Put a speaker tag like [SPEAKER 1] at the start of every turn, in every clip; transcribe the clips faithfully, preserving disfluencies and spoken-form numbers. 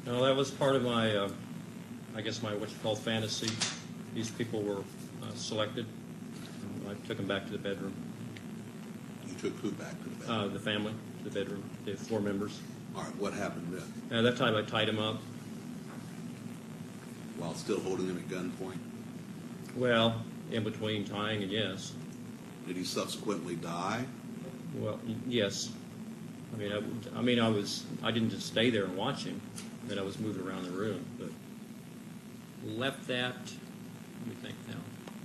[SPEAKER 1] No, that was part of my, uh, I guess my what you call fantasy. These people were uh, selected. I took them back to the bedroom.
[SPEAKER 2] You took who back to the bedroom?
[SPEAKER 1] Uh, the family, to the bedroom. They have four members.
[SPEAKER 2] All right, what happened then?
[SPEAKER 1] At that time, I tied him up.
[SPEAKER 2] While still holding him at gunpoint?
[SPEAKER 1] Well, in between tying and yes.
[SPEAKER 2] Did he subsequently die?
[SPEAKER 1] Well, yes. I mean, I, I mean, I was, I didn't just stay there and watch him. Then I was moving around the room, but left that. Let me think now.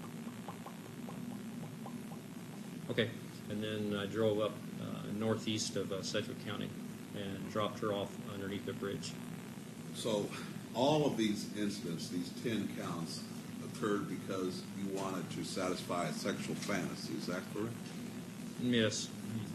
[SPEAKER 1] Okay, and then I drove up uh, northeast of uh, Sedgwick County and dropped her off underneath the bridge.
[SPEAKER 2] So, all of these incidents, these ten counts, occurred because you wanted to satisfy a sexual fantasy. Is that correct?
[SPEAKER 1] Yes.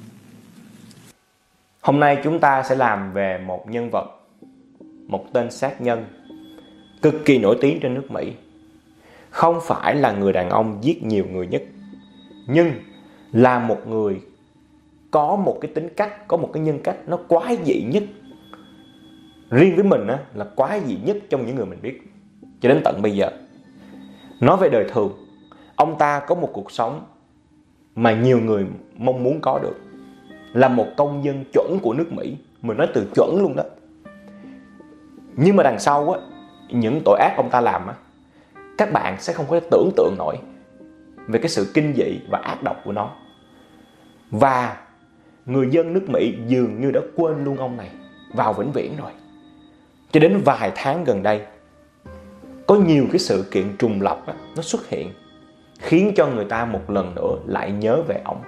[SPEAKER 3] Hôm nay chúng ta sẽ làm về một nhân vật, một tên sát nhân cực kỳ nổi tiếng trên nước Mỹ. Không phải là người đàn ông giết nhiều người nhất, nhưng là một người có một cái tính cách, có một cái nhân cách nó quái dị nhất. Riêng với mình á, là quái dị nhất trong những người mình biết cho đến tận bây giờ. Nói về đời thường, ông ta có một cuộc sống mà nhiều người mong muốn có được. Là một công dân chuẩn của nước Mỹ. Mình nói từ chuẩn luôn đó. Nhưng mà đằng sau á, những tội ác ông ta làm á, các bạn sẽ không có tưởng tượng nổi về cái sự kinh dị và ác độc của nó. Và người dân nước Mỹ dường như đã quên luôn ông này vào vĩnh viễn rồi. Cho đến vài tháng gần đây, có nhiều cái sự kiện trùng lặp á, nó xuất hiện, khiến cho người ta một lần nữa lại nhớ về ông.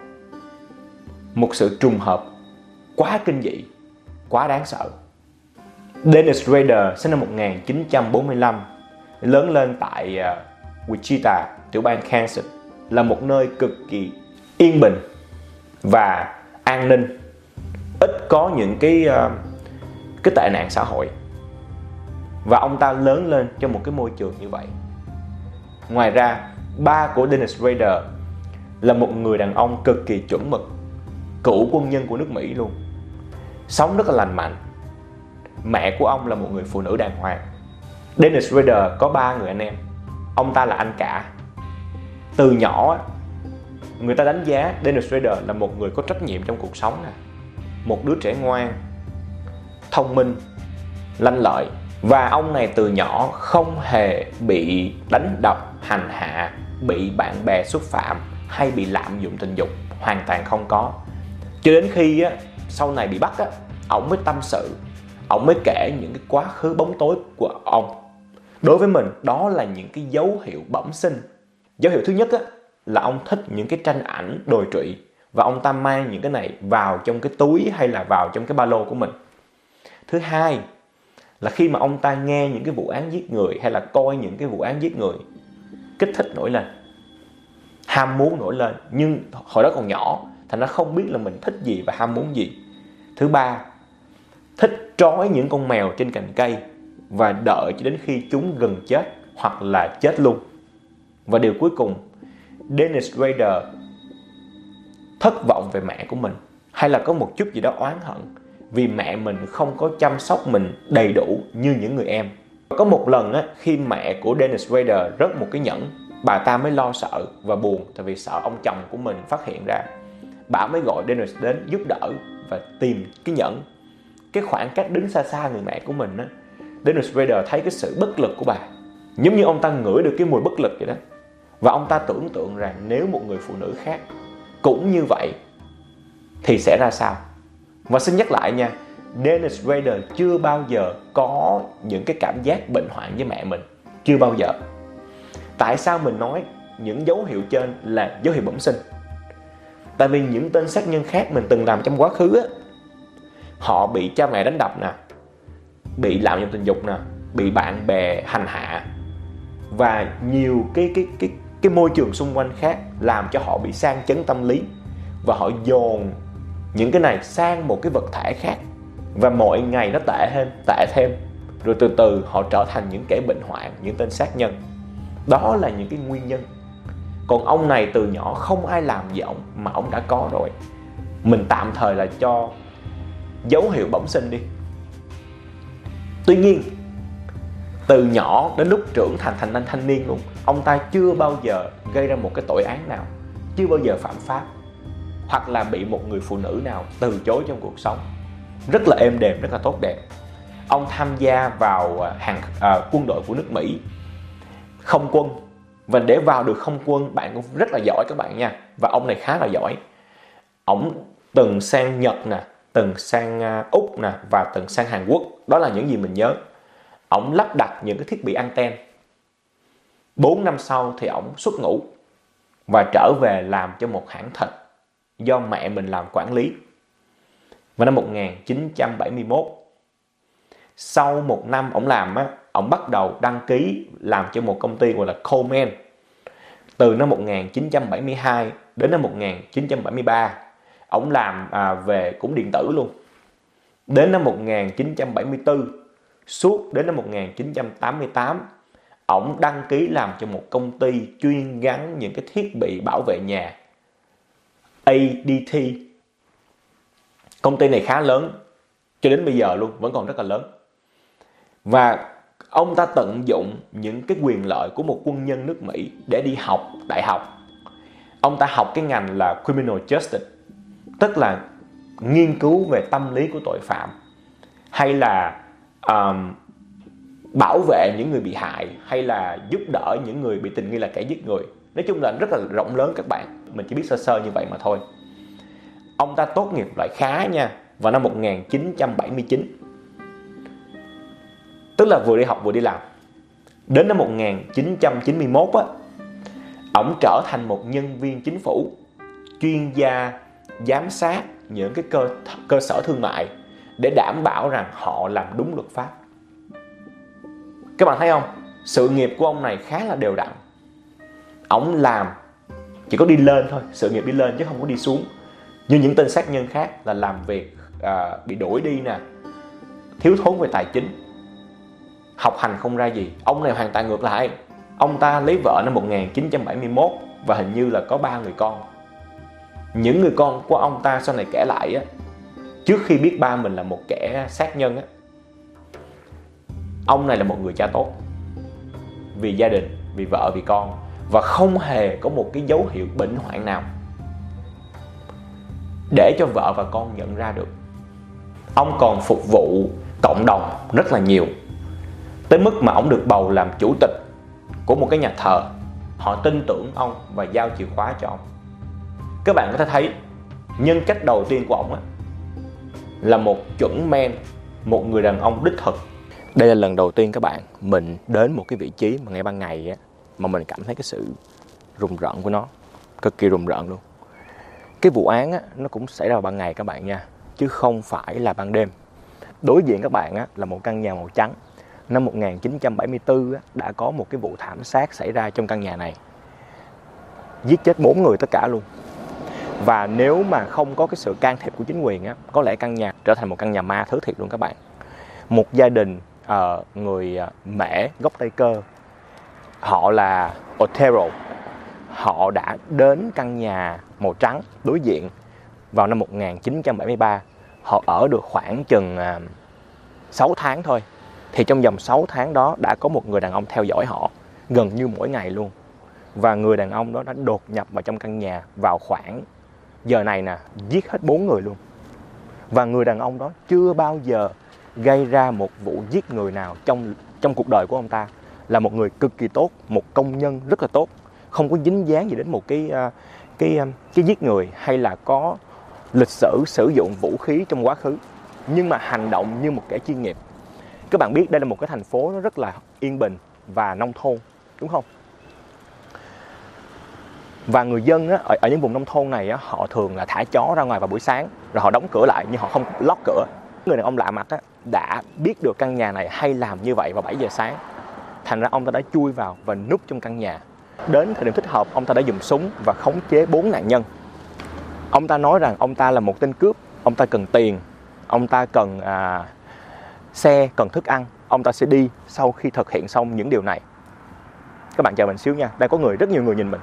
[SPEAKER 3] Một sự trùng hợp quá kinh dị, quá đáng sợ. Dennis Rader sinh năm một nghìn chín trăm bốn mươi lăm, lớn lên tại uh, Wichita, tiểu bang Kansas, là một nơi cực kỳ yên bình và an ninh, ít có những cái uh, cái tệ nạn xã hội. Và ông ta lớn lên trong một cái môi trường như vậy. Ngoài ra, ba của Dennis Rader là một người đàn ông cực kỳ chuẩn mực, cựu quân nhân của nước Mỹ luôn, sống rất là lành mạnh. Mẹ của ông là một người phụ nữ đàng hoàng. Dennis Rader có ba người anh em. Ông ta là anh cả. Từ nhỏ, người ta đánh giá Dennis Rader là một người có trách nhiệm trong cuộc sống, một đứa trẻ ngoan, thông minh, lanh lợi. Và ông này từ nhỏ không hề bị đánh đập, hành hạ, bị bạn bè xúc phạm hay bị lạm dụng tình dục. Hoàn toàn không có. Cho đến khi á, sau này bị bắt á, ổng mới tâm sự, ổng mới kể những cái quá khứ bóng tối của ông. Đối với mình, đó là những cái dấu hiệu bẩm sinh. Dấu hiệu thứ nhất á, là ông thích những cái tranh ảnh đồi trụy, và ông ta mang những cái này vào trong cái túi hay là vào trong cái ba lô của mình. Thứ hai là khi mà ông ta nghe những cái vụ án giết người hay là coi những cái vụ án giết người, kích thích nổi lên, ham muốn nổi lên. Nhưng hồi đó còn nhỏ, thành ra không biết là mình thích gì và ham muốn gì. Thứ ba, thích trói những con mèo trên cành cây và đợi cho đến khi chúng gần chết hoặc là chết luôn. Và điều cuối cùng, Dennis Rader thất vọng về mẹ của mình, hay là có một chút gì đó oán hận vì mẹ mình không có chăm sóc mình đầy đủ như những người em. Có một lần á, khi mẹ của Dennis Rader rớt một cái nhẫn, bà ta mới lo sợ và buồn, tại vì sợ ông chồng của mình phát hiện ra. Bà mới gọi Dennis đến giúp đỡ và tìm cái nhẫn. Cái khoảng cách đứng xa xa người mẹ của mình á, Dennis Rader thấy cái sự bất lực của bà, giống như ông ta ngửi được cái mùi bất lực vậy đó. Và ông ta tưởng tượng rằng nếu một người phụ nữ khác cũng như vậy thì sẽ ra sao. Và xin nhắc lại nha, Dennis Rader chưa bao giờ có những cái cảm giác bệnh hoạn với mẹ mình. Chưa bao giờ. Tại sao mình nói những dấu hiệu trên là dấu hiệu bẩm sinh? Tại vì những tên sát nhân khác mình từng làm trong quá khứ á, họ bị cha mẹ đánh đập nè, bị lạm dụng tình dục nè, bị bạn bè hành hạ, và nhiều cái, cái, cái, cái môi trường xung quanh khác làm cho họ bị sang chấn tâm lý. Và họ dồn những cái này sang một cái vật thể khác, và mỗi ngày nó tệ thêm, tệ thêm. Rồi từ từ họ trở thành những kẻ bệnh hoạn, những tên sát nhân. Đó là những cái nguyên nhân. Còn ông này từ nhỏ không ai làm gì ông mà ông đã có rồi. Mình tạm thời là cho dấu hiệu bẩm sinh đi. Tuy nhiên, từ nhỏ đến lúc trưởng thành thành thanh thanh niên luôn, ông ta chưa bao giờ gây ra một cái tội án nào, chưa bao giờ phạm pháp, hoặc là bị một người phụ nữ nào từ chối trong cuộc sống. Rất là êm đềm, rất là tốt đẹp. Ông tham gia vào hàng à, quân đội của nước Mỹ, không quân. Và để vào được không quân, bạn cũng rất là giỏi các bạn nha. Và ông này khá là giỏi. Ông từng sang Nhật nè, từng sang Úc nè, và từng sang Hàn Quốc. Đó là những gì mình nhớ. Ông lắp đặt những cái thiết bị anten. bốn năm sau thì ông xuất ngũ và trở về làm cho một hãng thịt do mẹ mình làm quản lý. Vào năm một nghìn chín trăm bảy mươi mốt, sau một năm ông làm á, ông bắt đầu đăng ký làm cho một công ty gọi là Coleman. Từ năm một nghìn chín trăm bảy mươi hai đến năm một nghìn chín trăm bảy mươi ba, ông làm à, về cũng điện tử luôn. Đến năm một nghìn chín trăm bảy mươi tư, suốt đến năm một nghìn chín trăm tám mươi tám, ông đăng ký làm cho một công ty chuyên gắn những cái thiết bị bảo vệ nhà, a đê tê. Công ty này khá lớn, cho đến bây giờ luôn, vẫn còn rất là lớn. Và ông ta tận dụng những cái quyền lợi của một quân nhân nước Mỹ để đi học đại học. Ông ta học cái ngành là Criminal Justice, tức là nghiên cứu về tâm lý của tội phạm, hay là um, bảo vệ những người bị hại, hay là giúp đỡ những người bị tình nghi là kẻ giết người. Nói chung là rất là rộng lớn các bạn. Mình chỉ biết sơ sơ như vậy mà thôi. Ông ta tốt nghiệp loại khá nha, vào năm một nghìn chín trăm bảy mươi chín. Tức là vừa đi học vừa đi làm. Đến năm một nghìn chín trăm chín mươi mốt á, ông trở thành một nhân viên chính phủ, chuyên gia giám sát những cái cơ, cơ sở thương mại để đảm bảo rằng họ làm đúng luật pháp. Các bạn thấy không? Sự nghiệp của ông này khá là đều đặn. Ông làm chỉ có đi lên thôi, sự nghiệp đi lên chứ không có đi xuống. Như những tên sát nhân khác là làm việc à, bị đuổi đi nè, thiếu thốn về tài chính, học hành không ra gì. Ông này hoàn toàn ngược lại. Ông ta lấy vợ năm một nghìn chín trăm bảy mươi mốt và hình như là có ba người con. Những người con của ông ta sau này kể lại á, trước khi biết ba mình là một kẻ sát nhân á, ông này là một người cha tốt vì gia đình, vì vợ, vì con, và không hề có một cái dấu hiệu bệnh hoạn nào để cho vợ và con nhận ra được. Ông còn phục vụ cộng đồng rất là nhiều, tới mức mà ông được bầu làm chủ tịch của một cái nhà thờ. Họ tin tưởng ông và giao chìa khóa cho ông. Các bạn có thể thấy nhân cách đầu tiên của ông á, là một chuẩn men, một người đàn ông đích thực. Đây là lần đầu tiên các bạn mình đến một cái vị trí mà ngay ban ngày á, mà mình cảm thấy cái sự rùng rợn của nó, cực kỳ rùng rợn luôn. Cái vụ án á, nó cũng xảy ra vào ban ngày các bạn nha, chứ không phải là ban đêm. Đối diện các bạn á, là một căn nhà màu trắng. Năm một nghìn chín trăm bảy mươi tư á, đã có một cái vụ thảm sát xảy ra trong căn nhà này, giết chết bốn người tất cả luôn. Và nếu mà không có cái sự can thiệp của chính quyền á, có lẽ căn nhà trở thành một căn nhà ma thứ thiệt luôn các bạn. Một gia đình uh, người uh, Mễ gốc Tây Cơ, họ là Otero, họ đã đến căn nhà màu trắng đối diện vào năm một nghìn chín trăm bảy mươi ba. Họ ở được khoảng chừng uh, sáu tháng thôi. Thì trong vòng sáu tháng đó đã có một người đàn ông theo dõi họ gần như mỗi ngày luôn. Và người đàn ông đó đã đột nhập vào trong căn nhà vào khoảng giờ này nè, giết hết bốn người luôn. Và người đàn ông đó chưa bao giờ gây ra một vụ giết người nào trong, trong cuộc đời của ông ta. Là một người cực kỳ tốt, một công nhân rất là tốt, không có dính dáng gì đến một cái, cái, cái giết người hay là có lịch sử sử dụng vũ khí trong quá khứ. Nhưng mà hành động như một kẻ chuyên nghiệp. Các bạn biết đây là một cái thành phố nó rất là yên bình và nông thôn, đúng không? Và người dân á, ở, ở những vùng nông thôn này á, họ thường là thả chó ra ngoài vào buổi sáng, rồi họ đóng cửa lại nhưng họ không lót cửa. Người đàn ông lạ mặt á, đã biết được căn nhà này hay làm như vậy vào bảy giờ sáng. Thành ra ông ta đã chui vào và núp trong căn nhà. Đến thời điểm thích hợp, ông ta đã dùng súng và khống chế bốn nạn nhân. Ông ta nói rằng ông ta là một tên cướp, ông ta cần tiền, ông ta cần à, xe, cần thức ăn. Ông ta sẽ đi sau khi thực hiện xong những điều này. Các bạn chờ mình xíu nha, đang có người, rất nhiều người nhìn mình.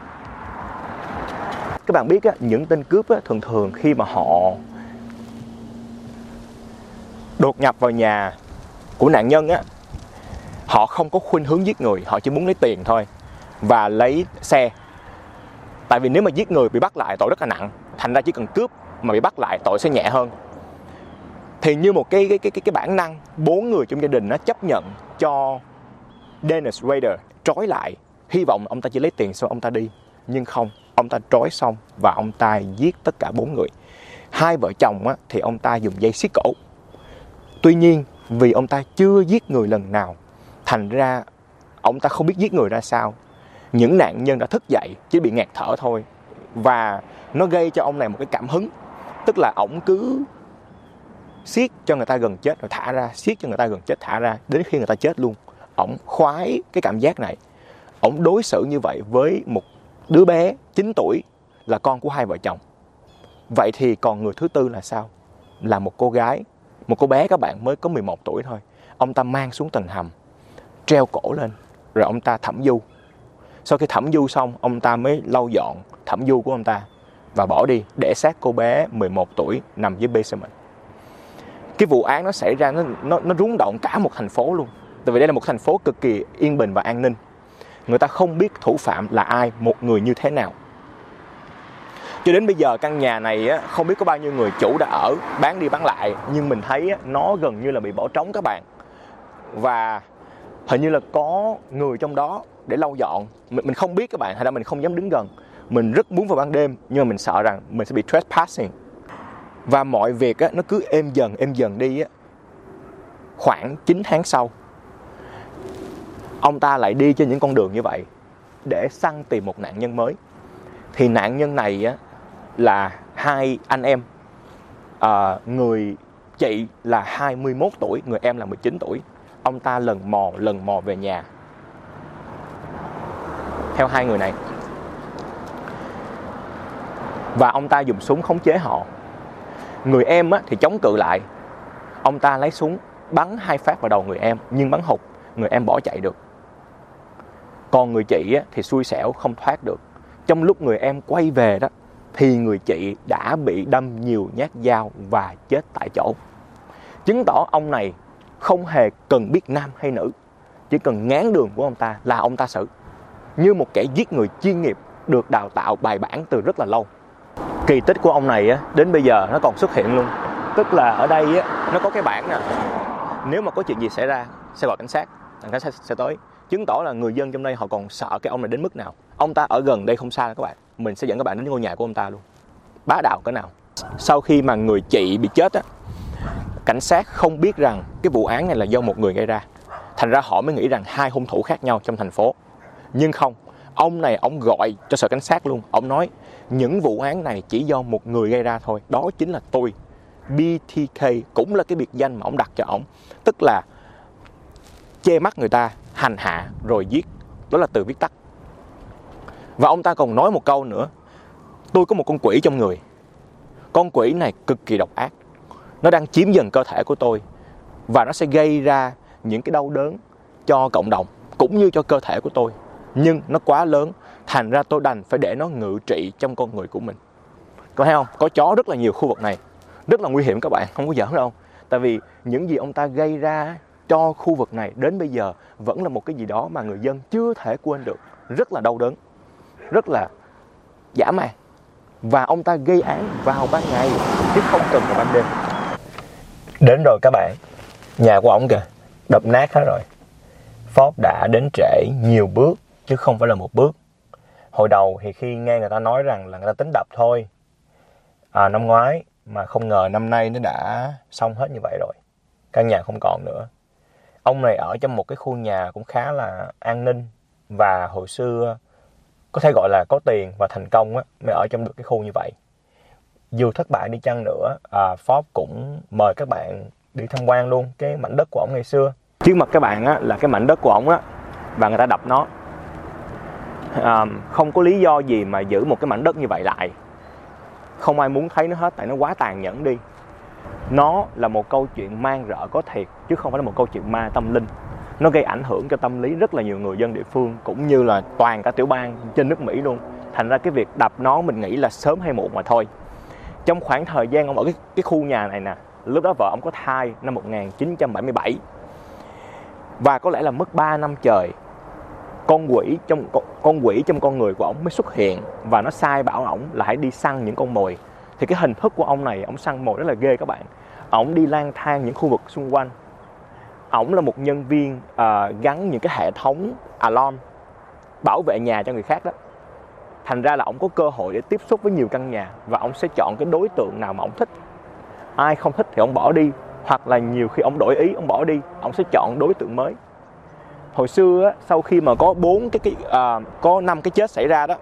[SPEAKER 3] Các bạn biết á, những tên cướp á, thường thường khi mà họ đột nhập vào nhà của nạn nhân á, họ không có khuynh hướng giết người, họ chỉ muốn lấy tiền thôi và lấy xe. Tại vì nếu mà giết người bị bắt lại tội rất là nặng, thành ra chỉ cần cướp mà bị bắt lại tội sẽ nhẹ hơn. Thì như một cái cái cái cái, cái bản năng, bốn người trong gia đình nó chấp nhận cho Dennis Rader trói lại, hy vọng ông ta chỉ lấy tiền xong ông ta đi. Nhưng không, ông ta trói xong và ông ta giết tất cả bốn người. Hai vợ chồng á, thì ông ta dùng dây xiết cổ. Tuy nhiên vì ông ta chưa giết người lần nào, thành ra ông ta không biết giết người ra sao. Những nạn nhân đã thức dậy chỉ bị ngạt thở thôi. Và nó gây cho ông này một cái cảm hứng. Tức là ổng cứ siết cho người ta gần chết rồi thả ra, siết cho người ta gần chết thả ra, đến khi người ta chết luôn. Ổng khoái cái cảm giác này. Ổng đối xử như vậy với một đứa bé chín tuổi là con của hai vợ chồng. Vậy thì còn người thứ tư là sao? Là một cô gái, một cô bé các bạn mới có mười một tuổi thôi. Ông ta mang xuống tầng hầm, treo cổ lên, rồi ông ta thẩm du. Sau khi thẩm du xong, ông ta mới lau dọn thẩm du của ông ta và bỏ đi, để xác cô bé mười một tuổi nằm dưới basement. Cái vụ án nó xảy ra, nó, nó, nó rúng động cả một thành phố luôn. Tại vì đây là một thành phố cực kỳ yên bình và an ninh. Người ta không biết thủ phạm là ai, một người như thế nào. Cho đến bây giờ căn nhà này á, không biết có bao nhiêu người chủ đã ở, bán đi bán lại. Nhưng mình thấy á, nó gần như là bị bỏ trống các bạn. Và hình như là có người trong đó để lau dọn. Mình, mình không biết các bạn, hay là mình không dám đứng gần. Mình rất muốn vào ban đêm, nhưng mà mình sợ rằng mình sẽ bị trespassing. Và mọi việc á, nó cứ êm dần, êm dần đi á. Khoảng chín tháng sau, ông ta lại đi trên những con đường như vậy để săn tìm một nạn nhân mới. Thì nạn nhân này á, là hai anh em. à, Người chị là hai mươi mốt tuổi, người em là mười chín tuổi. Ông ta lần mò lần mò về nhà theo hai người này. Và ông ta dùng súng khống chế họ. Người em á, thì chống cự lại. Ông ta lấy súng bắn hai phát vào đầu người em, nhưng bắn hụt, người em bỏ chạy được. Còn người chị á, thì xui xẻo không thoát được. Trong lúc người em quay về đó, thì người chị đã bị đâm nhiều nhát dao và chết tại chỗ. Chứng tỏ ông này không hề cần biết nam hay nữ, chỉ cần ngán đường của ông ta là ông ta xử. Như một kẻ giết người chuyên nghiệp được đào tạo bài bản từ rất là lâu. Kỳ tích của ông này á, đến bây giờ nó còn xuất hiện luôn. Tức là ở đây á, nó có cái bảng nè. Nếu mà có chuyện gì xảy ra, sẽ gọi cảnh sát, cảnh sát sẽ tới. Chứng tỏ là người dân trong đây họ còn sợ cái ông này đến mức nào. Ông ta ở gần đây không xa các bạn. Mình sẽ dẫn các bạn đến ngôi nhà của ông ta luôn. Bá đạo cỡ nào. Sau khi mà người chị bị chết á, cảnh sát không biết rằng cái vụ án này là do một người gây ra. Thành ra họ mới nghĩ rằng hai hung thủ khác nhau trong thành phố. Nhưng không, ông này ông gọi cho sở cảnh sát luôn. Ông nói những vụ án này chỉ do một người gây ra thôi. Đó chính là tôi. bê tê ca cũng là cái biệt danh mà ông đặt cho ông. Tức là che mắt người ta, hành hạ rồi giết. Đó là từ viết tắt. Và ông ta còn nói một câu nữa. Tôi có một con quỷ trong người. Con quỷ này cực kỳ độc ác. Nó đang chiếm dần cơ thể của tôi. Và nó sẽ gây ra những cái đau đớn cho cộng đồng, cũng như cho cơ thể của tôi. Nhưng nó quá lớn, thành ra tôi đành phải để nó ngự trị trong con người của mình. Có thấy không? Có chó rất là nhiều khu vực này. Rất là nguy hiểm các bạn, không có giỡn đâu. Tại vì những gì ông ta gây ra cho khu vực này đến bây giờ vẫn là một cái gì đó mà người dân chưa thể quên được. Rất là đau đớn, rất là dã man. Và ông ta gây án vào ban ngày chứ không cần vào ban đêm. Đến rồi các bạn. Nhà của ổng kìa, đập nát hết rồi. Forbes đã đến trễ nhiều bước chứ không phải là một bước. Hồi đầu thì khi nghe người ta nói rằng là người ta tính đập thôi à, năm ngoái, mà không ngờ năm nay nó đã xong hết như vậy rồi. Căn nhà không còn nữa. Ông này ở trong một cái khu nhà cũng khá là an ninh. Và hồi xưa có thể gọi là có tiền và thành công á, mới ở trong được cái khu như vậy. Dù thất bại đi chăng nữa, à, Forbes cũng mời các bạn đi tham quan luôn cái mảnh đất của ổng ngày xưa. Trước mặt các bạn á, là cái mảnh đất của ổng á, và người ta đập nó. À, không có lý do gì mà giữ một cái mảnh đất như vậy lại. Không ai muốn thấy nó hết, tại nó quá tàn nhẫn đi. Nó là một câu chuyện man rợ có thiệt, chứ không phải là một câu chuyện ma tâm linh. Nó gây ảnh hưởng cho tâm lý rất là nhiều người dân địa phương, cũng như là toàn cả tiểu bang trên nước Mỹ luôn. Thành ra cái việc đập nó mình nghĩ là sớm hay muộn mà thôi. Trong khoảng thời gian ông ở cái, cái khu nhà này nè, lúc đó vợ ông có thai năm một nghìn chín trăm bảy mươi bảy. Và có lẽ là mất ba năm trời, con quỷ trong con, con quỷ trong con người của ổng mới xuất hiện và nó sai bảo ổng là hãy đi săn những con mồi. Thì cái hình thức của ông này, ổng săn mồi rất là ghê các bạn. Ổng đi lang thang những khu vực xung quanh. Ổng là một nhân viên uh, gắn những cái hệ thống alarm bảo vệ nhà cho người khác đó. Thành ra là ổng có cơ hội để tiếp xúc với nhiều căn nhà và ổng sẽ chọn cái đối tượng nào mà ổng thích. Ai không thích thì ổng bỏ đi, hoặc là nhiều khi ổng đổi ý, ổng bỏ đi, ổng sẽ chọn đối tượng mới. Hồi xưa á, sau khi mà có bốn cái, cái uh, có năm cái chết xảy ra đó,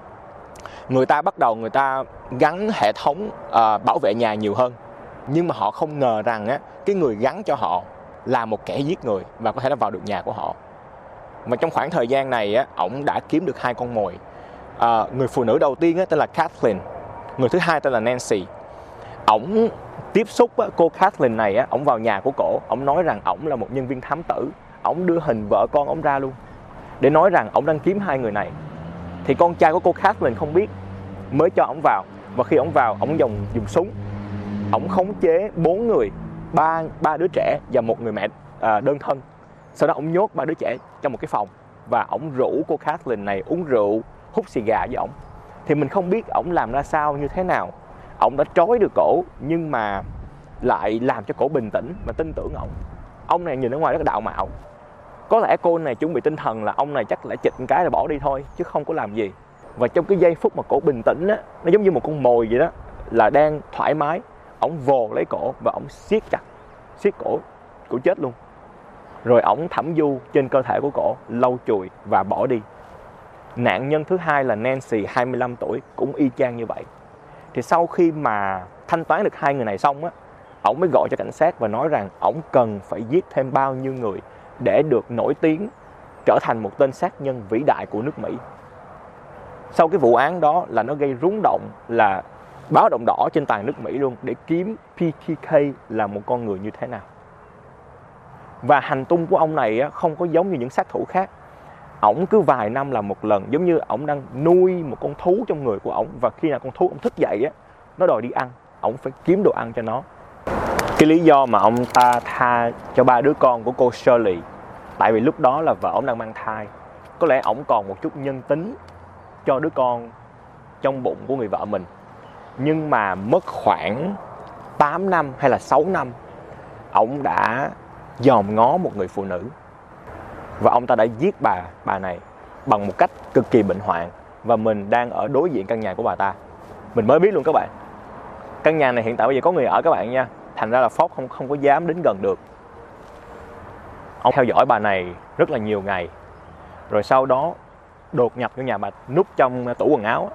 [SPEAKER 3] người ta bắt đầu người ta gắn hệ thống uh, bảo vệ nhà nhiều hơn. Nhưng mà họ không ngờ rằng á, cái người gắn cho họ là một kẻ giết người và có thể là vào được nhà của họ. Mà trong khoảng thời gian này á, ổng đã kiếm được hai con mồi. À, người phụ nữ đầu tiên á, tên là Kathleen, người thứ hai tên là Nancy. Ổng tiếp xúc á, cô Kathleen này á, ổng vào nhà của cổ, ổng nói rằng ổng là một nhân viên thám tử, ổng đưa hình vợ con ổng ra luôn để nói rằng ổng đang kiếm hai người này. Thì con trai của cô Kathleen không biết, mới cho ổng vào, và khi ổng vào, ổng dùng dùng súng, ổng khống chế bốn người, ba ba đứa trẻ và một người mẹ à, đơn thân. Sau đó ổng nhốt ba đứa trẻ trong một cái phòng và ổng rủ cô Kathleen này uống rượu, hút xì gà với ổng. Thì mình không biết ổng làm ra sao, như thế nào. Ổng đã trói được cổ nhưng mà lại làm cho cổ bình tĩnh và tin tưởng ổng. Ông này nhìn ở ngoài rất là đạo mạo. Có lẽ cô này chuẩn bị tinh thần là ông này chắc là chịch một cái là bỏ đi thôi, chứ không có làm gì. Và trong cái giây phút mà cổ bình tĩnh á, nó giống như một con mồi vậy đó, là đang thoải mái, ổng vồ lấy cổ và ổng siết chặt, siết cổ, cổ chết luôn. Rồi ổng thẩm du trên cơ thể của cổ, lau chùi và bỏ đi. Nạn nhân thứ hai là Nancy, hai mươi lăm tuổi, cũng y chang như vậy. Thì sau khi mà thanh toán được hai người này xong á, ổng mới gọi cho cảnh sát và nói rằng ổng cần phải giết thêm bao nhiêu người để được nổi tiếng, trở thành một tên sát nhân vĩ đại của nước Mỹ. Sau cái vụ án đó là nó gây rúng động, là báo động đỏ trên toàn nước Mỹ luôn, để kiếm pê tê ca là một con người như thế nào. Và hành tung của ông này không có giống như những sát thủ khác. Ổng cứ vài năm làm một lần, giống như ổng đang nuôi một con thú trong người của ổng, và khi nào con thú ổng thức dậy á, nó đòi đi ăn, ổng phải kiếm đồ ăn cho nó. Cái lý do mà ông ta tha cho ba đứa con của cô Shirley, tại vì lúc đó là vợ ổng đang mang thai. Có lẽ ổng còn một chút nhân tính cho đứa con trong bụng của người vợ mình. Nhưng mà mất khoảng tám năm hay là sáu năm, ổng đã dòm ngó một người phụ nữ. Và ông ta đã giết bà, bà này bằng một cách cực kỳ bệnh hoạn. Và mình đang ở đối diện căn nhà của bà ta. Mình mới biết luôn các bạn. Căn nhà này hiện tại bây giờ có người ở các bạn nha. Thành ra là Fox không, không có dám đến gần được. Ông theo dõi bà này rất là nhiều ngày. Rồi sau đó đột nhập vô nhà bà, núp trong tủ quần áo.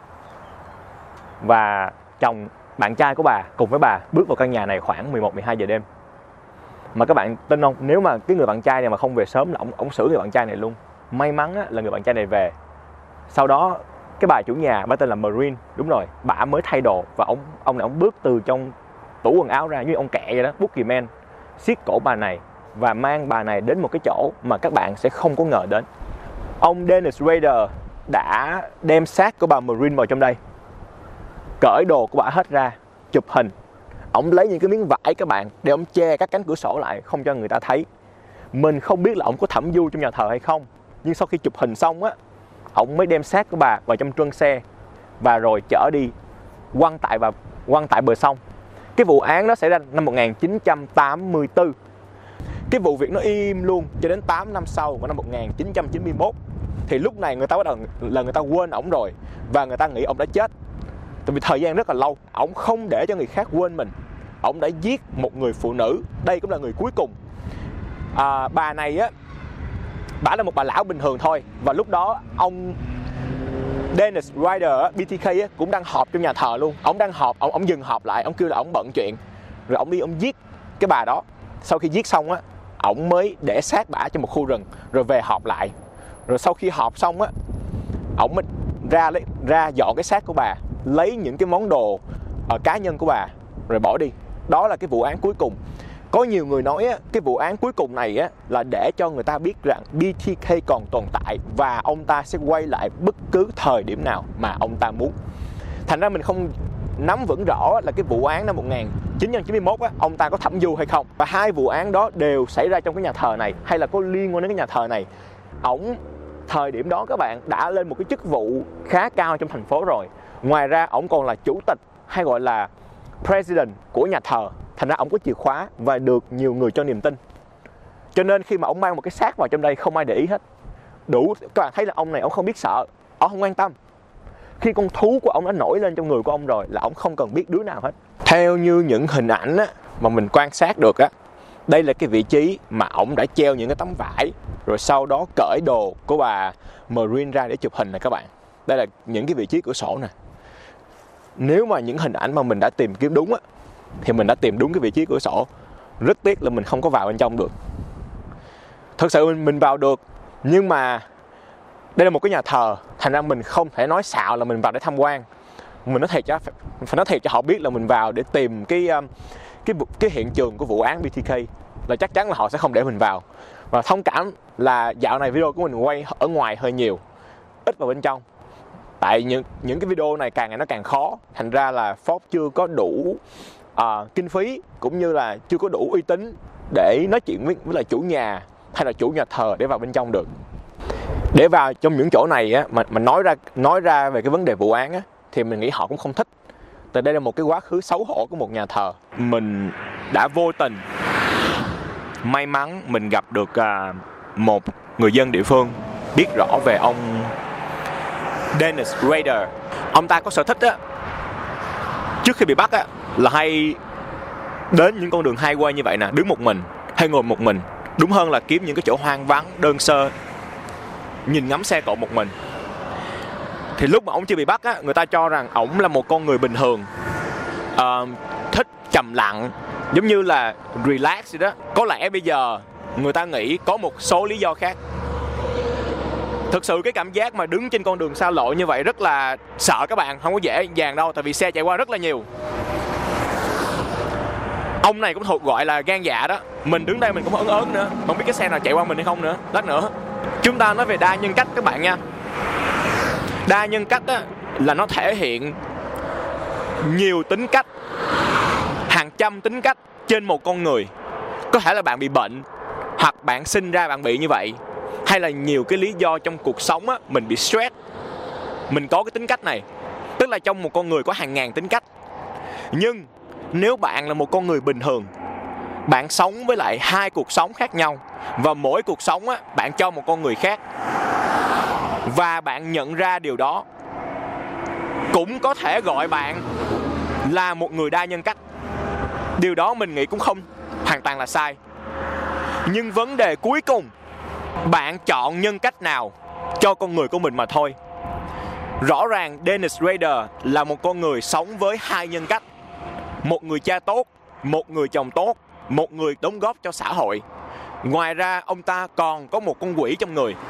[SPEAKER 3] Và chồng, bạn trai của bà cùng với bà bước vào căn nhà này khoảng mười một mười hai giờ đêm. Mà các bạn tin không, nếu mà cái người bạn trai này mà không về sớm là ông, ông xử người bạn trai này luôn. May mắn á, là người bạn trai này về. Sau đó cái bà chủ nhà, bà tên là Marine, đúng rồi, bà mới thay đồ. Và ông, ông này ông bước từ trong tủ quần áo ra như ông kẹ vậy đó, Boogeyman, siết cổ bà này và mang bà này đến một cái chỗ mà các bạn sẽ không có ngờ đến. Ông Dennis Rader đã đem xác của bà Marine vào trong đây, cởi đồ của bà hết ra, chụp hình. Ông lấy những cái miếng vải các bạn để ông che các cánh cửa sổ lại, không cho người ta thấy. Mình không biết là ông có thẩm du trong nhà thờ hay không, nhưng sau khi chụp hình xong á, ông mới đem xác của bà vào trong trunk xe và rồi chở đi quăng tại và quăng tại bờ sông. Cái vụ án đó xảy ra năm một nghìn chín trăm tám mươi tư. Cái vụ việc nó im luôn cho đến tám năm sau, vào năm một nghìn chín trăm chín mươi mốt. Thì lúc này người ta bắt đầu là người ta quên ổng rồi và người ta nghĩ ổng đã chết. Tại vì thời gian rất là lâu, ổng không để cho người khác quên mình. Ổng đã giết một người phụ nữ, đây cũng là người cuối cùng. À, bà này á, bà là một bà lão bình thường thôi. Và lúc đó ông Dennis Rader, bê tê ca cũng đang họp trong nhà thờ luôn. Ông đang họp, ông, ông dừng họp lại, ông kêu là ông bận chuyện. Rồi ông đi, ông giết cái bà đó. Sau khi giết xong á, ông mới để xác bà trong một khu rừng, rồi về họp lại. Rồi sau khi họp xong á, ông mới ra, lấy, ra dọn cái xác của bà, lấy những cái món đồ ở cá nhân của bà, rồi bỏ đi. Đó là cái vụ án cuối cùng. Có nhiều người nói á, cái vụ án cuối cùng này á, là để cho người ta biết rằng bê tê ca còn tồn tại và ông ta sẽ quay lại bất cứ thời điểm nào mà ông ta muốn. Thành ra mình không nắm vững rõ là cái vụ án năm một nghìn chín trăm chín mươi mốt á, ông ta có thẩm du hay không. Và hai vụ án đó đều xảy ra trong cái nhà thờ này, hay là có liên quan đến cái nhà thờ này. Ổng thời điểm đó các bạn đã lên một cái chức vụ khá cao trong thành phố rồi. Ngoài ra ổng còn là chủ tịch hay gọi là president của nhà thờ. Thành ra ổng có chìa khóa và được nhiều người cho niềm tin. Cho nên khi mà ổng mang một cái xác vào trong đây không ai để ý hết. Đủ các bạn thấy là ông này ổng không biết sợ, ổng không quan tâm. Khi con thú của ông đã nổi lên trong người của ông rồi là ông không cần biết đứa nào hết. Theo như những hình ảnh á, mà mình quan sát được á, đây là cái vị trí mà ông đã treo những cái tấm vải, rồi sau đó cởi đồ của bà Marine ra để chụp hình này các bạn. Đây là những cái vị trí cửa sổ nè. Nếu mà những hình ảnh mà mình đã tìm kiếm đúng á, thì mình đã tìm đúng cái vị trí cửa sổ. Rất tiếc là mình không có vào bên trong được. Thật sự mình, mình vào được, nhưng mà đây là một cái nhà thờ, thành ra mình không thể nói xạo là mình vào để tham quan. Mình nói thiệt cho phải nói thiệt cho họ biết là mình vào để tìm cái cái cái hiện trường của vụ án bê tê ca, là chắc chắn là họ sẽ không để mình vào. Và thông cảm là dạo này video của mình quay ở ngoài hơi nhiều, ít vào bên trong. Tại những những cái video này càng ngày nó càng khó, thành ra là Fox chưa có đủ uh, kinh phí cũng như là chưa có đủ uy tín để nói chuyện với, với lại chủ nhà hay là chủ nhà thờ để vào bên trong được. Để vào trong những chỗ này á, mà, mà nói ra nói ra về cái vấn đề vụ án á, thì mình nghĩ họ cũng không thích. Tại đây là một cái quá khứ xấu hổ của một nhà thờ. Mình đã vô tình may mắn mình gặp được uh, một người dân địa phương biết rõ về ông Dennis Rader. Ông ta có sở thích á, trước khi bị bắt á, là hay đến những con đường highway như vậy nè, đứng một mình hay ngồi một mình. Đúng hơn là kiếm những cái chỗ hoang vắng, đơn sơ, nhìn ngắm xe cộ một mình. Thì lúc mà ổng chưa bị bắt á, người ta cho rằng ổng là một con người bình thường, uh, thích trầm lặng, giống như là relax vậy đó. Có lẽ bây giờ người ta nghĩ có một số lý do khác. Thực sự cái cảm giác mà đứng trên con đường xa lộ như vậy rất là sợ các bạn, không có dễ dàng đâu, tại vì xe chạy qua rất là nhiều. Ông này cũng thuộc gọi là gan dạ đó. Mình đứng đây mình cũng ớn ớn nữa, không biết cái xe nào chạy qua mình hay không nữa. Lát nữa chúng ta nói về đa nhân cách các bạn nha. Đa nhân cách á, là nó thể hiện nhiều tính cách, hàng trăm tính cách trên một con người. Có thể là bạn bị bệnh, hoặc bạn sinh ra bạn bị như vậy, hay là nhiều cái lý do trong cuộc sống á, mình bị stress, mình có cái tính cách này. Tức là trong một con người có hàng ngàn tính cách. Nhưng nếu bạn là một con người bình thường, bạn sống với lại hai cuộc sống khác nhau, và mỗi cuộc sống á, bạn cho một con người khác, và bạn nhận ra điều đó, cũng có thể gọi bạn là một người đa nhân cách. Điều đó mình nghĩ cũng không hoàn toàn là sai. Nhưng vấn đề cuối cùng, bạn chọn nhân cách nào cho con người của mình mà thôi. Rõ ràng Dennis Rader là một con người sống với hai nhân cách. Một người cha tốt, một người chồng tốt, một người đóng góp cho xã hội. Ngoài ra ông ta còn có một con quỷ trong người.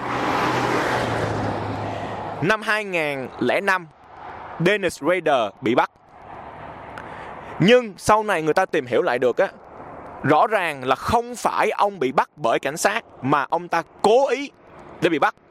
[SPEAKER 3] Năm hai nghìn lẻ năm, Dennis Rader bị bắt. Nhưng sau này người ta tìm hiểu lại được á, rõ ràng là không phải ông bị bắt bởi cảnh sát, mà ông ta cố ý để bị bắt.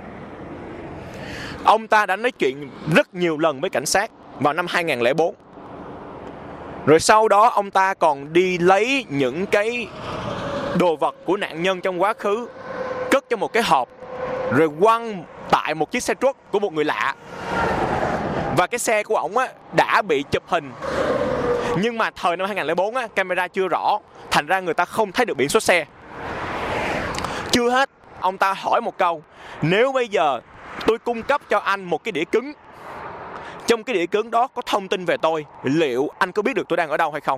[SPEAKER 3] Ông ta đã nói chuyện rất nhiều lần với cảnh sát vào năm hai nghìn lẻ bốn. Rồi sau đó ông ta còn đi lấy những cái đồ vật của nạn nhân trong quá khứ, cất trong một cái hộp, rồi quăng tại một chiếc xe truck của một người lạ. Và cái xe của ổng á, đã bị chụp hình. Nhưng mà thời năm hai nghìn lẻ bốn á, camera chưa rõ, thành ra người ta không thấy được biển số xe. Chưa hết, ông ta hỏi một câu: nếu bây giờ tôi cung cấp cho anh một cái đĩa cứng, trong cái đĩa cứng đó có thông tin về tôi, liệu anh có biết được tôi đang ở đâu hay không?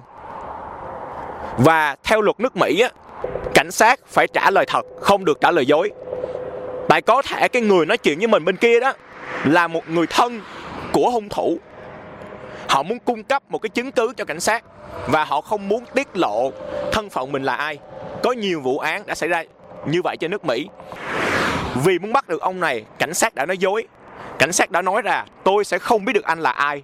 [SPEAKER 3] Và theo luật nước Mỹ á, cảnh sát phải trả lời thật, không được trả lời dối. Tại có thể cái người nói chuyện với mình bên kia đó là một người thân của hung thủ. Họ muốn cung cấp một cái chứng cứ cho cảnh sát, và họ không muốn tiết lộ thân phận mình là ai. Có nhiều vụ án đã xảy ra như vậy trên nước Mỹ. Vì muốn bắt được ông này, cảnh sát đã nói dối. Cảnh sát đã nói ra: tôi sẽ không biết được anh là ai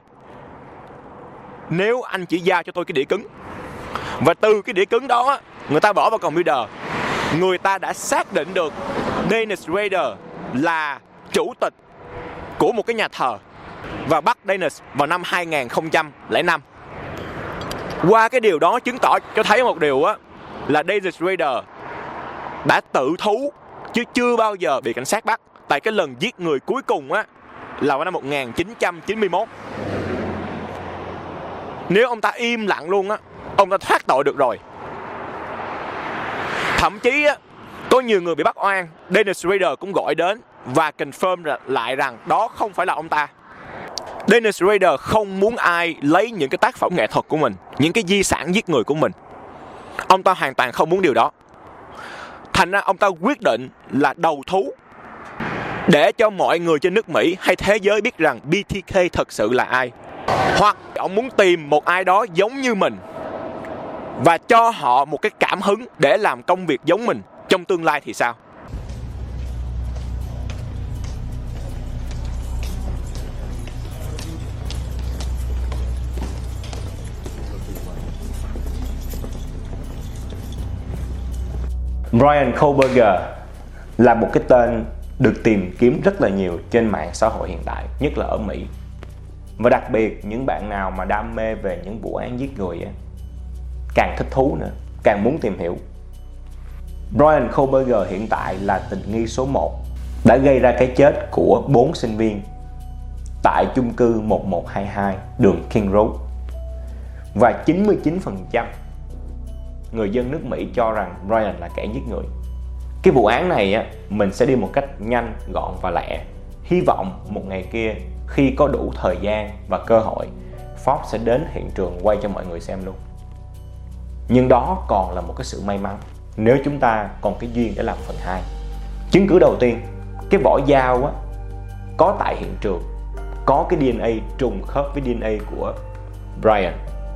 [SPEAKER 3] nếu anh chỉ giao cho tôi cái đĩa cứng. Và từ cái đĩa cứng đó, người ta bỏ vào computer, người ta đã xác định được Dennis Rader là chủ tịch của một cái nhà thờ. và bắt Dennis vào năm hai nghìn không trăm lẻ năm. Qua cái điều đó chứng tỏ cho thấy một điều á, là Dennis Rader đã tự thú chứ chưa bao giờ bị cảnh sát bắt. Tại cái lần giết người cuối cùng á là vào năm một nghìn chín trăm chín mươi mốt. Nếu ông ta im lặng luôn á, ông ta thoát tội được rồi. Thậm chí á, có nhiều người bị bắt oan, Dennis Rader cũng gọi đến và confirm lại rằng đó không phải là ông ta. Dennis Rader không muốn ai lấy những cái tác phẩm nghệ thuật của mình, những cái di sản giết người của mình. Ông ta hoàn toàn không muốn điều đó. Thành ra ông ta quyết định là đầu thú để cho mọi người trên nước Mỹ hay thế giới biết rằng bê tê ca thật sự là ai. Hoặc ông muốn tìm một ai đó giống như mình và cho họ một cái cảm hứng để làm công việc giống mình trong tương lai thì sao? Bryan Kohberger là một cái tên được tìm kiếm rất là nhiều trên mạng xã hội hiện tại, nhất là ở Mỹ. Và đặc biệt những bạn nào mà đam mê về những vụ án giết người ấy, càng thích thú nữa, càng muốn tìm hiểu. Bryan Kohberger hiện tại là tình nghi số một, đã gây ra cái chết của bốn sinh viên tại chung cư một một hai hai đường King Road. Và chín mươi chín phần trăm người dân nước Mỹ cho rằng Bryan là kẻ giết người. Cái vụ án này á, mình sẽ đi một cách nhanh, gọn và lẹ. Hy vọng một ngày kia khi có đủ thời gian và cơ hội, Fox sẽ đến hiện trường quay cho mọi người xem luôn. Nhưng đó còn là một cái sự may mắn nếu chúng ta còn cái duyên để làm phần hai. Chứng cứ đầu tiên, cái vỏ dao á, có tại hiện trường, có cái đê en a trùng khớp với đê en a của Bryan,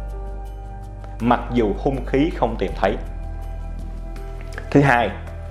[SPEAKER 3] mặc dù hung khí không tìm thấy. Thứ hai,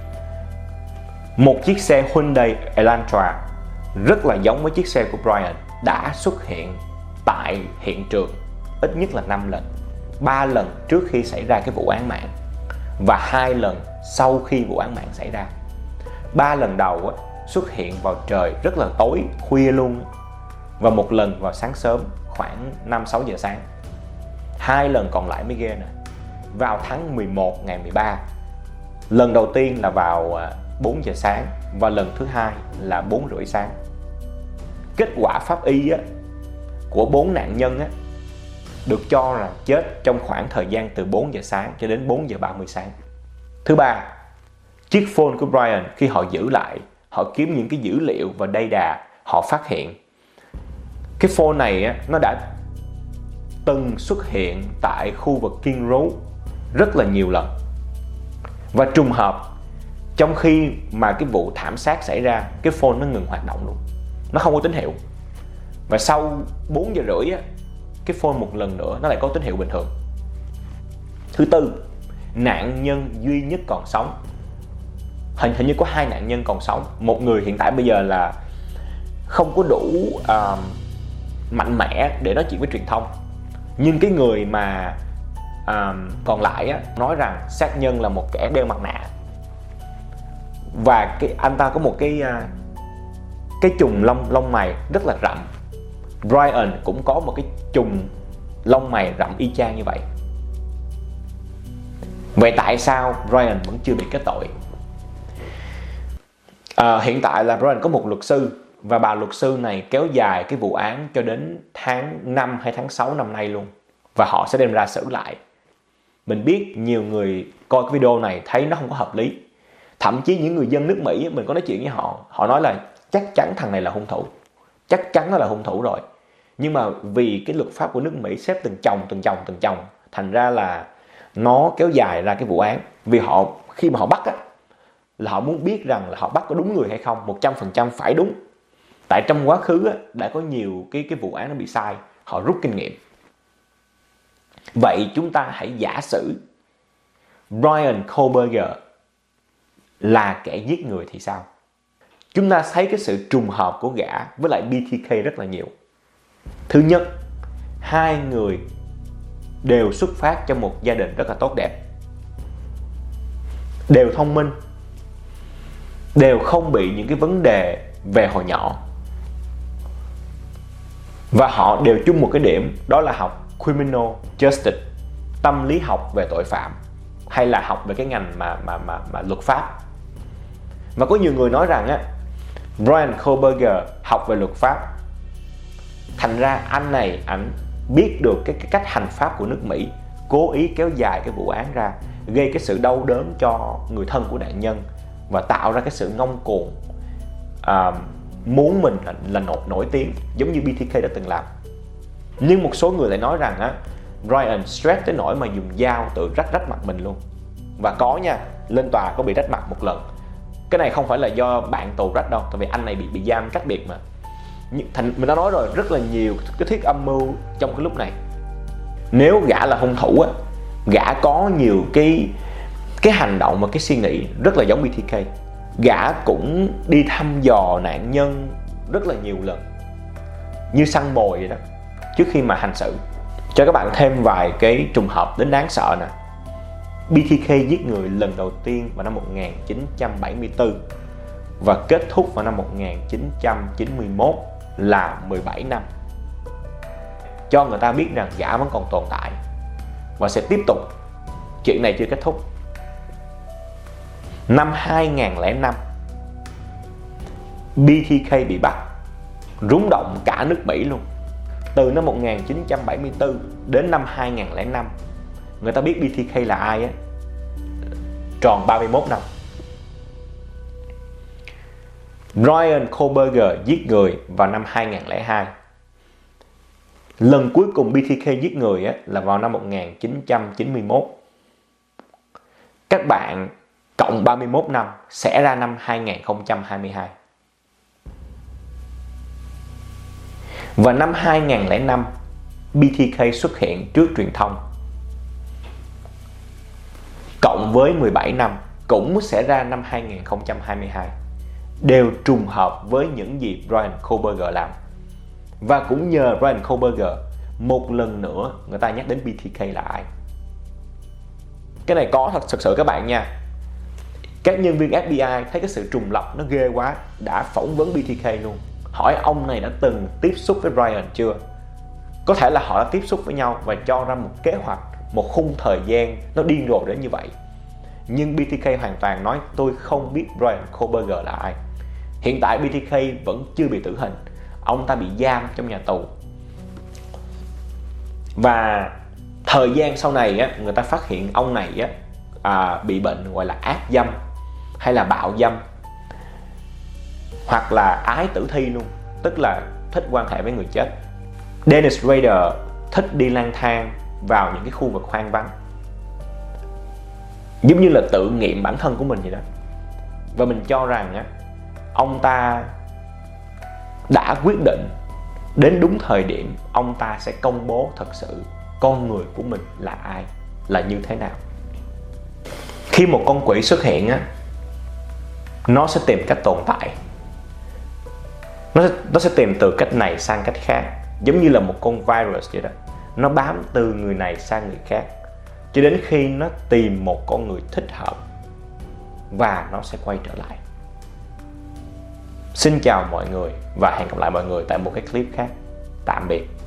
[SPEAKER 3] một chiếc xe Hyundai Elantra rất là giống với chiếc xe của Bryan đã xuất hiện tại hiện trường ít nhất là năm lần. ba lần trước khi xảy ra cái vụ án mạng và hai lần sau khi vụ án mạng xảy ra. ba lần đầu á, xuất hiện vào trời rất là tối, khuya luôn, và một lần vào sáng sớm khoảng năm sáu giờ sáng. Hai lần còn lại mới ghê nè, vào tháng mười một ngày mười ba. Lần đầu tiên là vào bốn giờ sáng và lần thứ hai là bốn rưỡi sáng. Kết quả pháp y á, của bốn nạn nhân á, được cho là chết trong khoảng thời gian từ bốn giờ sáng cho đến bốn giờ ba mươi sáng. Thứ ba, chiếc phone của Bryan khi họ giữ lại, họ kiếm những cái dữ liệu và data, họ phát hiện cái phone này á, nó đã từng xuất hiện tại khu vực King Road rất là nhiều lần. Và trùng hợp, trong khi mà cái vụ thảm sát xảy ra, cái phone nó ngừng hoạt động luôn, nó không có tín hiệu. Và sau bốn giờ rưỡi á, cái phone một lần nữa nó lại có tín hiệu bình thường. Thứ tư, nạn nhân duy nhất còn sống, hình hình như có hai nạn nhân còn sống. Một người hiện tại bây giờ là không có đủ uh, mạnh mẽ để nói chuyện với truyền thông, nhưng cái người mà uh, còn lại á, nói rằng sát nhân là một kẻ đeo mặt nạ. Và cái anh ta có một cái uh, cái chùm lông lông mày rất là rậm. Bryan cũng có một cái chùm lông mày rậm y chang như vậy. Vậy tại sao Bryan vẫn chưa bị kết tội? À, hiện tại là Bryan có một luật sư, và bà luật sư này kéo dài cái vụ án cho đến tháng năm hay tháng sáu năm nay luôn, và họ sẽ đem ra xử lại. Mình biết nhiều người coi cái video này thấy nó không có hợp lý. Thậm chí những người dân nước Mỹ, mình có nói chuyện với họ, họ nói là chắc chắn thằng này là hung thủ, chắc chắn nó là hung thủ rồi. Nhưng mà vì cái luật pháp của nước Mỹ xếp từng chồng từng chồng từng chồng, thành ra là nó kéo dài ra cái vụ án. Vì họ khi mà họ bắt á, là họ muốn biết rằng là họ bắt có đúng người hay không, một trăm phần trăm phải đúng. Tại trong quá khứ á, đã có nhiều cái, cái vụ án nó bị sai, họ rút kinh nghiệm. Vậy chúng ta hãy giả sử Bryan Kohberger là kẻ giết người thì sao? Chúng ta thấy cái sự trùng hợp của gã với lại bê tê ca rất là nhiều. Thứ nhất, hai người đều xuất phát trong một gia đình rất là tốt đẹp, đều thông minh, đều không bị những cái vấn đề về hồi nhỏ. Và họ đều chung một cái điểm, đó là học criminal justice, tâm lý học về tội phạm, hay là học về cái ngành mà mà mà, mà luật pháp. Và có nhiều người nói rằng á, Bryan Kohberger học về luật pháp, thành ra anh này ảnh biết được cái, cái cách hành pháp của nước Mỹ, cố ý kéo dài cái vụ án ra, gây cái sự đau đớn cho người thân của nạn nhân và tạo ra cái sự ngông cuồng, à, muốn mình là, là nổi, nổi tiếng giống như bê tê ca đã từng làm. Nhưng một số người lại nói rằng á, Bryan stress tới nỗi mà dùng dao tự rách rách mặt mình luôn. Và có nha, lên tòa có bị rách mặt một lần. Cái này không phải là do bạn tù rách đâu, tại vì anh này bị bị giam cách biệt mà. Nhưng thành mình đã nói rồi, rất là nhiều cái thuyết âm mưu trong cái lúc này. Nếu gã là hung thủ á, gã có nhiều cái cái hành động và cái suy nghĩ rất là giống bê tê ca. Gã cũng đi thăm dò nạn nhân rất là nhiều lần, như săn mồi vậy đó, trước khi mà hành xử. Cho các bạn thêm vài cái trùng hợp đến đáng sợ nè. bê tê ca giết người lần đầu tiên vào năm một nghìn chín trăm bảy mươi tư và kết thúc vào năm một nghìn chín trăm chín mươi mốt là mười bảy năm. Cho người ta biết rằng gã vẫn còn tồn tại và sẽ tiếp tục. Chuyện này chưa kết thúc. Năm hai nghìn lẻ năm, bê tê ca bị bắt, rúng động cả nước Mỹ luôn. Từ năm một nghìn chín trăm bảy mươi tư đến năm hai nghìn lẻ năm, người ta biết bê tê ca là ai á, tròn ba mươi mốt năm. Bryan Kohberger giết người vào năm hai nghìn lẻ hai. Lần cuối cùng bê tê ca giết người á, là vào năm một nghìn chín trăm chín mươi mốt. Các bạn cộng ba mươi mốt năm sẽ ra năm hai nghìn không trăm hai mươi hai. Và năm hai nghìn lẻ năm, bê tê ca xuất hiện trước truyền thông. Cộng với mười bảy năm cũng sẽ ra năm hai nghìn không trăm hai mươi hai. Đều trùng hợp với những gì Bryan Kohberger làm. Và cũng nhờ Bryan Kohberger, một lần nữa người ta nhắc đến bê tê ca là ai. Cái này có thật, thật sự các bạn nha. Các nhân viên ép bê i thấy cái sự trùng lập nó ghê quá, đã phỏng vấn bê tê ca luôn, hỏi ông này đã từng tiếp xúc với Bryan chưa. Có thể là họ đã tiếp xúc với nhau và cho ra một kế hoạch, một khung thời gian nó điên rồ đến như vậy. Nhưng bê tê ca hoàn toàn nói tôi không biết Bryan Kohberger là ai. Hiện tại bê tê ca vẫn chưa bị tử hình, ông ta bị giam trong nhà tù. Và thời gian sau này á, người ta phát hiện ông này á, à, bị bệnh gọi là ác dâm hay là bạo dâm, hoặc là ái tử thi luôn, tức là thích quan hệ với người chết. Dennis Rader thích đi lang thang vào những cái khu vực hoang vắng, giống như là tự nghiệm bản thân của mình vậy đó. Và mình cho rằng á, ông ta đã quyết định đến đúng thời điểm ông ta sẽ công bố thật sự con người của mình là ai, là như thế nào. Khi một con quỷ xuất hiện á, nó sẽ tìm cách tồn tại. Nó sẽ, nó sẽ tìm từ cách này sang cách khác, giống như là một con virus vậy đó. Nó bám từ người này sang người khác, cho đến khi nó tìm một con người thích hợp và nó sẽ quay trở lại. Xin chào mọi người và hẹn gặp lại mọi người tại một cái clip khác. Tạm biệt.